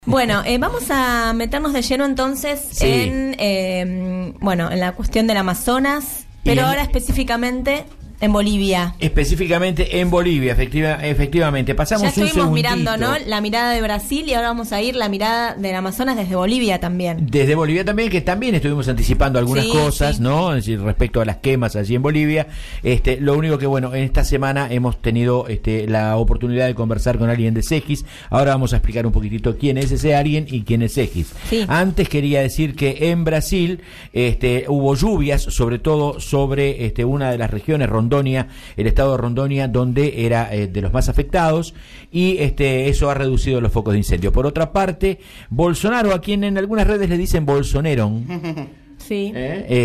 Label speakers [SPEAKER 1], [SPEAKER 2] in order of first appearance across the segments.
[SPEAKER 1] Bueno, vamos a meternos de lleno entonces en la cuestión del Amazonas, pero ahora específicamente en Bolivia.
[SPEAKER 2] Específicamente en Bolivia, efectivamente. Pasamos
[SPEAKER 1] ya estuvimos
[SPEAKER 2] un
[SPEAKER 1] mirando, ¿no?, la mirada de Brasil, y ahora vamos a ir la mirada del Amazonas desde Bolivia también.
[SPEAKER 2] Desde Bolivia también, que también estuvimos anticipando algunas cosas, ¿no? Es decir, respecto a las quemas allí en Bolivia. Lo único que, bueno, en esta semana hemos tenido la oportunidad de conversar con alguien de Segis. Ahora vamos a explicar un poquitito quién es ese alguien y quién es Segis.
[SPEAKER 1] Sí.
[SPEAKER 2] Antes quería decir que en Brasil hubo lluvias, sobre todo sobre una de las regiones, Rondônia, el estado de Rondônia, donde era de los más afectados, y eso ha reducido los focos de incendio. Por otra parte, Bolsonaro, a quien en algunas redes le dicen Bolsoneron,
[SPEAKER 1] sí,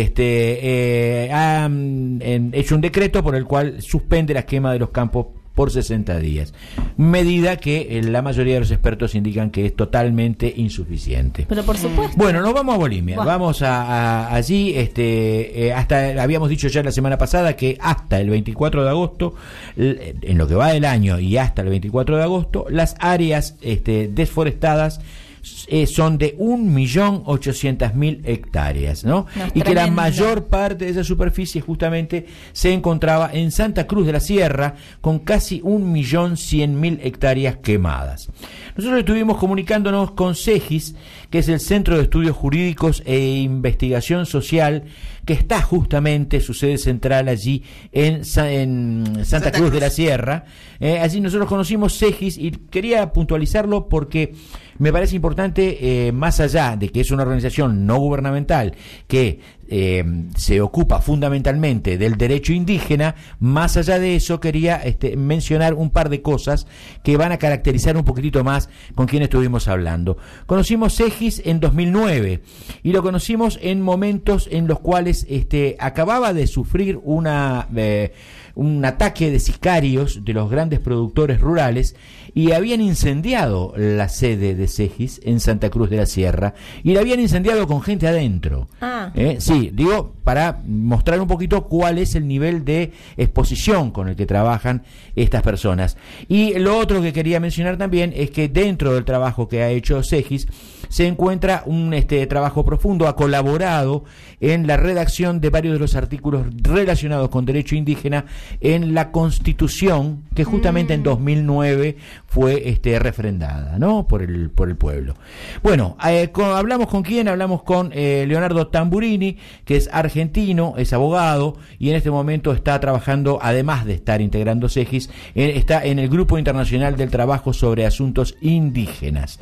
[SPEAKER 2] ha hecho un decreto por el cual suspende la quema de los campos por 60 días. Medida que la mayoría de los expertos indican que es totalmente insuficiente.
[SPEAKER 1] Pero por supuesto.
[SPEAKER 2] Bueno, nos vamos a Bolivia.
[SPEAKER 1] Bueno.
[SPEAKER 2] Vamos allí, hasta habíamos dicho ya la semana pasada que hasta el 24 de agosto, en lo que va del año y hasta el 24 de agosto, las áreas desforestadas son de 1.800.000 hectáreas, ¿no? Y que la mayor parte de esa superficie justamente se encontraba en Santa Cruz de la Sierra, con casi 1.100.000 hectáreas quemadas. Nosotros estuvimos comunicándonos con Segis, que es el Centro de Estudios Jurídicos e Investigación Social, que está justamente su sede central allí en Santa Cruz de la Sierra. Allí nosotros conocimos Segis y quería puntualizarlo porque me parece importante, más allá de que es una organización no gubernamental que se ocupa fundamentalmente del derecho indígena, más allá de eso quería mencionar un par de cosas que van a caracterizar un poquitito más con quien estuvimos hablando. Conocimos Segis en 2009 y lo conocimos en momentos en los cuales acababa de sufrir un ataque de sicarios de los grandes productores rurales y habían incendiado la sede de Segis en Santa Cruz de la Sierra y la habían incendiado con gente adentro. Sí, digo, para mostrar un poquito cuál es el nivel de exposición con el que trabajan estas personas. Y lo otro que quería mencionar también es que dentro del trabajo que ha hecho Segis se encuentra un trabajo profundo, ha colaborado en la redacción de varios de los artículos relacionados con derecho indígena en la Constitución que justamente en 2009 fue refrendada, ¿no?, por el pueblo. Bueno, hablamos con quién, hablamos con Leonardo Tamburini, que es argentino, es abogado y en este momento está trabajando, además de estar integrando Segis, está en el Grupo Internacional del Trabajo sobre Asuntos Indígenas.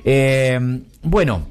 [SPEAKER 2] Bueno,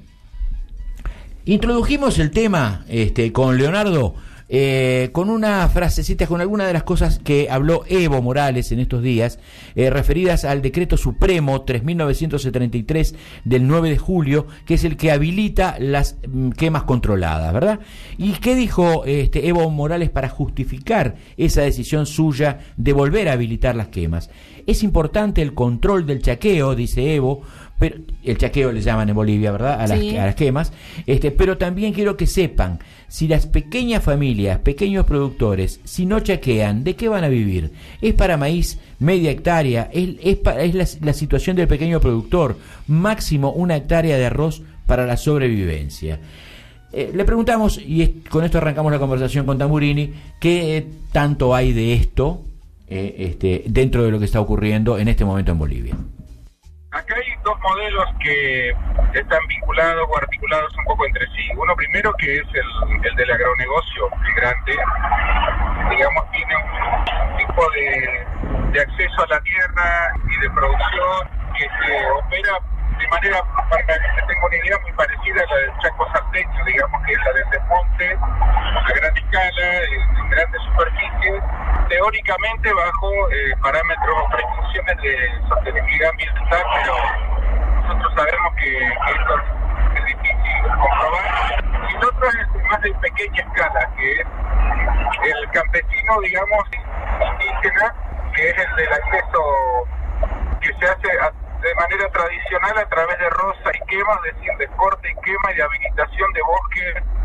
[SPEAKER 2] introdujimos el tema con Leonardo con una frasecita, con alguna de las cosas que habló Evo Morales en estos días, referidas al decreto supremo 3.973 del 9 de julio, que es el que habilita las quemas controladas, ¿verdad? ¿Y qué dijo Evo Morales para justificar esa decisión suya de volver a habilitar las quemas? Es importante el control del chaqueo, dice Evo, pero el chaqueo le llaman en Bolivia, ¿verdad?, a las quemas, pero también quiero que sepan, si las pequeñas familias, pequeños productores, si no chaquean, ¿de qué van a vivir? Es para maíz media hectárea, es la situación del pequeño productor, máximo 1 hectárea de arroz para la sobrevivencia. Le preguntamos, y con esto arrancamos la conversación con Tamburini, ¿qué tanto hay de esto dentro de lo que está ocurriendo en este momento en Bolivia?
[SPEAKER 3] Acá hay dos modelos que están vinculados o articulados un poco entre sí. Uno primero, que es el del agronegocio migrante, digamos, tiene un tipo de acceso a la tierra y de producción que se opera de manera, para que se tenga una idea, muy parecida a la del Chaco salteño, digamos, que es la del desmonte a gran escala, en grandes superficies, teóricamente bajo parámetros o prescripciones de sostenibilidad ambiental, pero nosotros sabemos que esto es difícil comprobar. Y el otro es más de pequeña escala, que es el campesino, digamos, indígena, que es el del acceso que se hace de manera tradicional a través de roza y quema, es decir, de corte y quema y de habilitación de bosques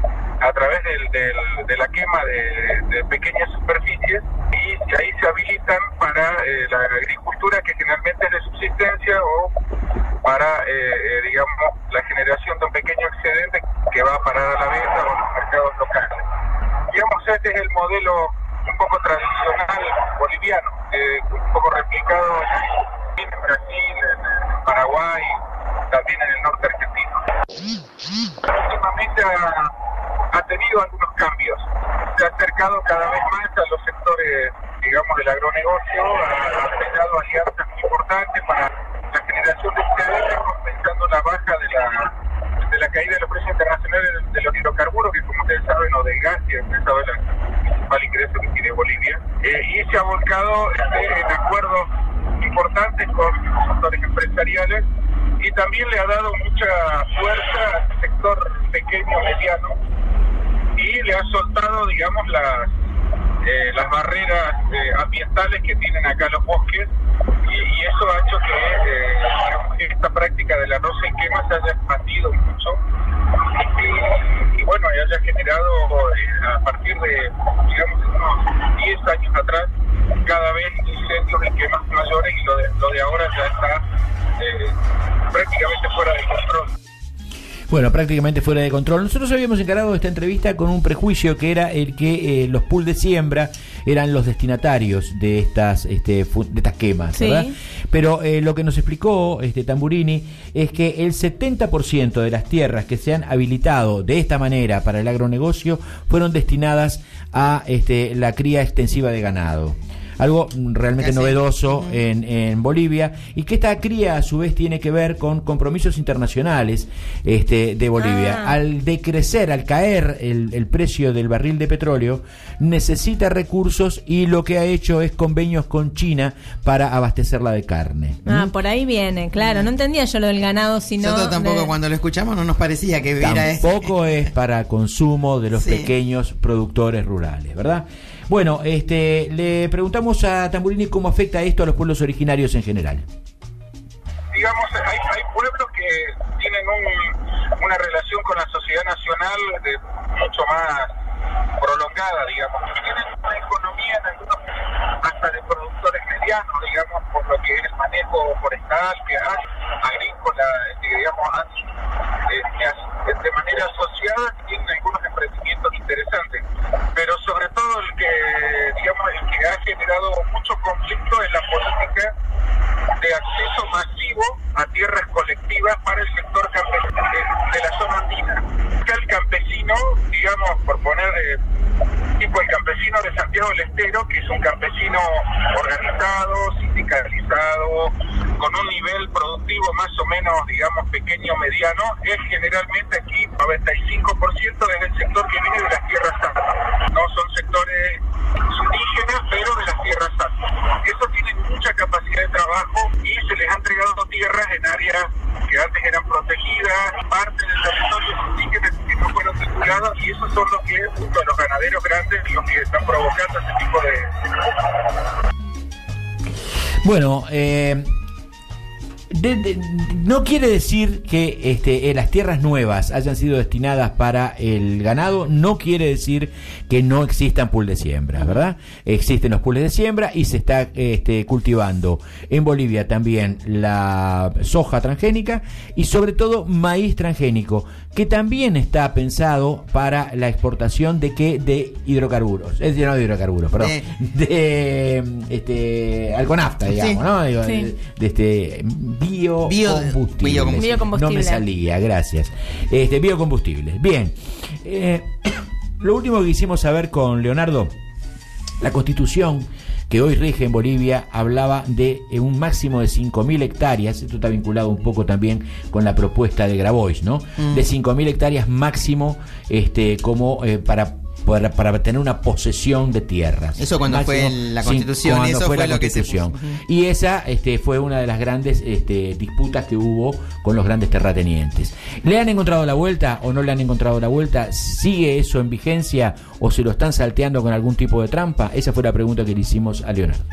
[SPEAKER 3] a través de la quema de pequeñas superficies, y ahí se habilitan para la agricultura, que generalmente es de subsistencia, o para, digamos, la generación de un pequeño excedente que va a parar a la venta o a los mercados locales. Digamos, este es el modelo un poco tradicional boliviano, un poco replicado en Brasil, en Paraguay, también en el norte argentino. Últimamente ha tenido algunos cambios, se ha acercado cada vez más a los sectores, digamos, del agronegocio, ha generado alianzas muy importantes para la generación de excedentes, compensando la baja de la caída de los precios internacionales de los hidrocarburos, que como ustedes saben, o del gas, que ustedes saben el principal ingreso que tiene Bolivia, y se ha volcado en acuerdos importantes con sectores empresariales, y también le ha dado mucha fuerza al sector pequeño, mediano, y le ha soltado, digamos, las barreras ambientales que tienen acá los bosques, y eso ha hecho que esta práctica del arroz en quema se haya expandido mucho, y bueno, y haya generado a partir de, digamos, unos 10 años atrás, cada vez incendios en quemas mayores, y lo de ahora ya está prácticamente fuera de control.
[SPEAKER 2] Bueno, prácticamente fuera de control. Nosotros habíamos encarado esta entrevista con un prejuicio, que era el que los pools de siembra eran los destinatarios de estas quemas, ¿verdad? Sí. Pero lo que nos explicó Tamburini es que el 70% de las tierras que se han habilitado de esta manera para el agronegocio fueron destinadas a la cría extensiva de ganado. Algo realmente novedoso en Bolivia, y que esta cría a su vez tiene que ver con compromisos internacionales de Bolivia. Al decrecer, al caer el precio del barril de petróleo, necesita recursos, y lo que ha hecho es convenios con China para abastecerla de carne.
[SPEAKER 1] Por ahí viene, claro. No entendía yo lo del ganado, sino...
[SPEAKER 4] Nosotros tampoco, cuando lo escuchamos no nos parecía que hubiera...
[SPEAKER 2] Tampoco es para consumo de los pequeños productores rurales, ¿verdad? Bueno, le preguntamos a Tamburini cómo afecta esto a los pueblos originarios en general.
[SPEAKER 3] Digamos, hay pueblos que tienen una relación con la sociedad nacional mucho más prolongada, digamos, que tienen una economía en algunos hasta de productores medianos, digamos, por lo que es el manejo forestal, que agrícola, digamos, de manera asociada, tienen algunos emprendimientos interesantes, pero sobre todo el que ha generado mucho conflicto es la política de acceso masivo a tierras colectivas para el sector campesino de la zona andina. El campesino, digamos, por poner tipo el campesino de Santiago del Estero, que es un campesino organizado, sindicalizado, con un nivel productivo más o menos, digamos, pequeño, mediano, es generalmente aquí 95% es el sector que viene de las tierras altas. No son sectores indígenas, pero de las tierras altas. Esos tienen mucha capacidad de trabajo, y se les han entregado tierras en áreas que antes eran protegidas, parte del territorio indígena que no fueron censuradas, y esos son los que, junto a los ganaderos grandes, los que están provocando ese tipo de...
[SPEAKER 2] Bueno, no quiere decir que las tierras nuevas hayan sido destinadas para el ganado, no quiere decir que no existan pools de siembra, ¿verdad? Existen los pools de siembra, y se está cultivando en Bolivia también la soja transgénica, y sobre todo maíz transgénico, que también está pensado para la exportación de hidrocarburos, no de hidrocarburos, perdón, de alconafta, digamos, ¿no? De biocombustibles. No me salía, gracias. Biocombustibles. Bien. Lo último que quisimos saber con Leonardo, la Constitución que hoy rige en Bolivia hablaba de un máximo de 5.000 hectáreas, esto está vinculado un poco también con la propuesta de Grabois, ¿no? De 5.000 hectáreas máximo, como para tener una posesión de tierras.
[SPEAKER 4] Eso cuando fue la Constitución,
[SPEAKER 2] cuando
[SPEAKER 4] eso
[SPEAKER 2] fue
[SPEAKER 4] fue
[SPEAKER 2] la
[SPEAKER 4] lo
[SPEAKER 2] Constitución.
[SPEAKER 4] que se puso.
[SPEAKER 2] Y esa fue una de las grandes disputas que hubo con los grandes terratenientes. ¿Le han encontrado la vuelta o no le han encontrado la vuelta? ¿Sigue eso en vigencia o se lo están salteando con algún tipo de trampa? Esa fue la pregunta que le hicimos a Leonardo.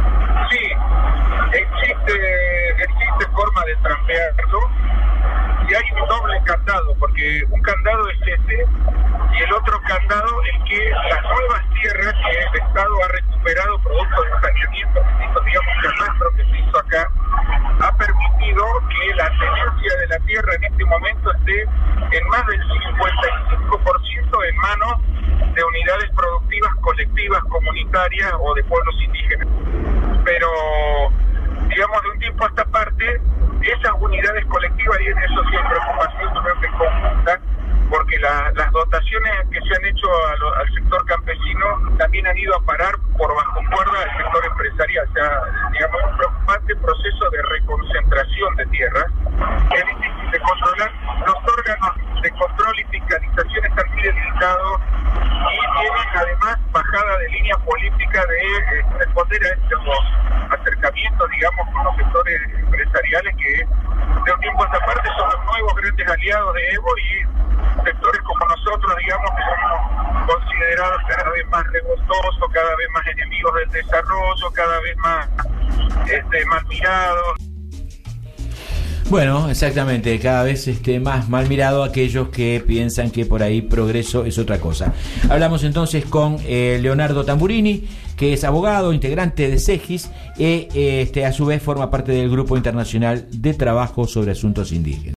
[SPEAKER 3] Sí, existe forma de trampearlo. y hay un doble candado, porque un candado es ese, y el otro candado es que las nuevas tierras que el Estado ha recuperado producto del saneamiento que se hizo, digamos, el rastro que se hizo acá, ha permitido que la tenencia de la tierra en este momento esté en más del 55% en manos de unidades productivas colectivas, comunitarias o de pueblos indígenas. Pero, digamos, de un tiempo a esta parte, esas unidades colectivas, y en eso sí hay preocupación, creo que conjunta, porque las dotaciones que se han hecho al sector campesino también han ido a parar por bajo cuerda al sector empresarial. O sea, digamos, un preocupante proceso de reconcentración de tierras. Es difícil de controlar. Los órganos de control y fiscalización están muy debilitados y tienen además bajada de línea política de responder a estos acercamientos, digamos, con los sectores empresariales que de un tiempo a esta parte son los nuevos grandes aliados de Evo, y sectores como nosotros, digamos, que somos considerados cada vez más revoltosos, cada vez más enemigos del desarrollo, cada vez más mal mirados.
[SPEAKER 2] Bueno, exactamente, cada vez más mal mirado aquellos que piensan que por ahí progreso es otra cosa. Hablamos entonces con Leonardo Tamburini, que es abogado, integrante de CEGIS, y a su vez forma parte del Grupo Internacional de Trabajo sobre Asuntos Indígenas.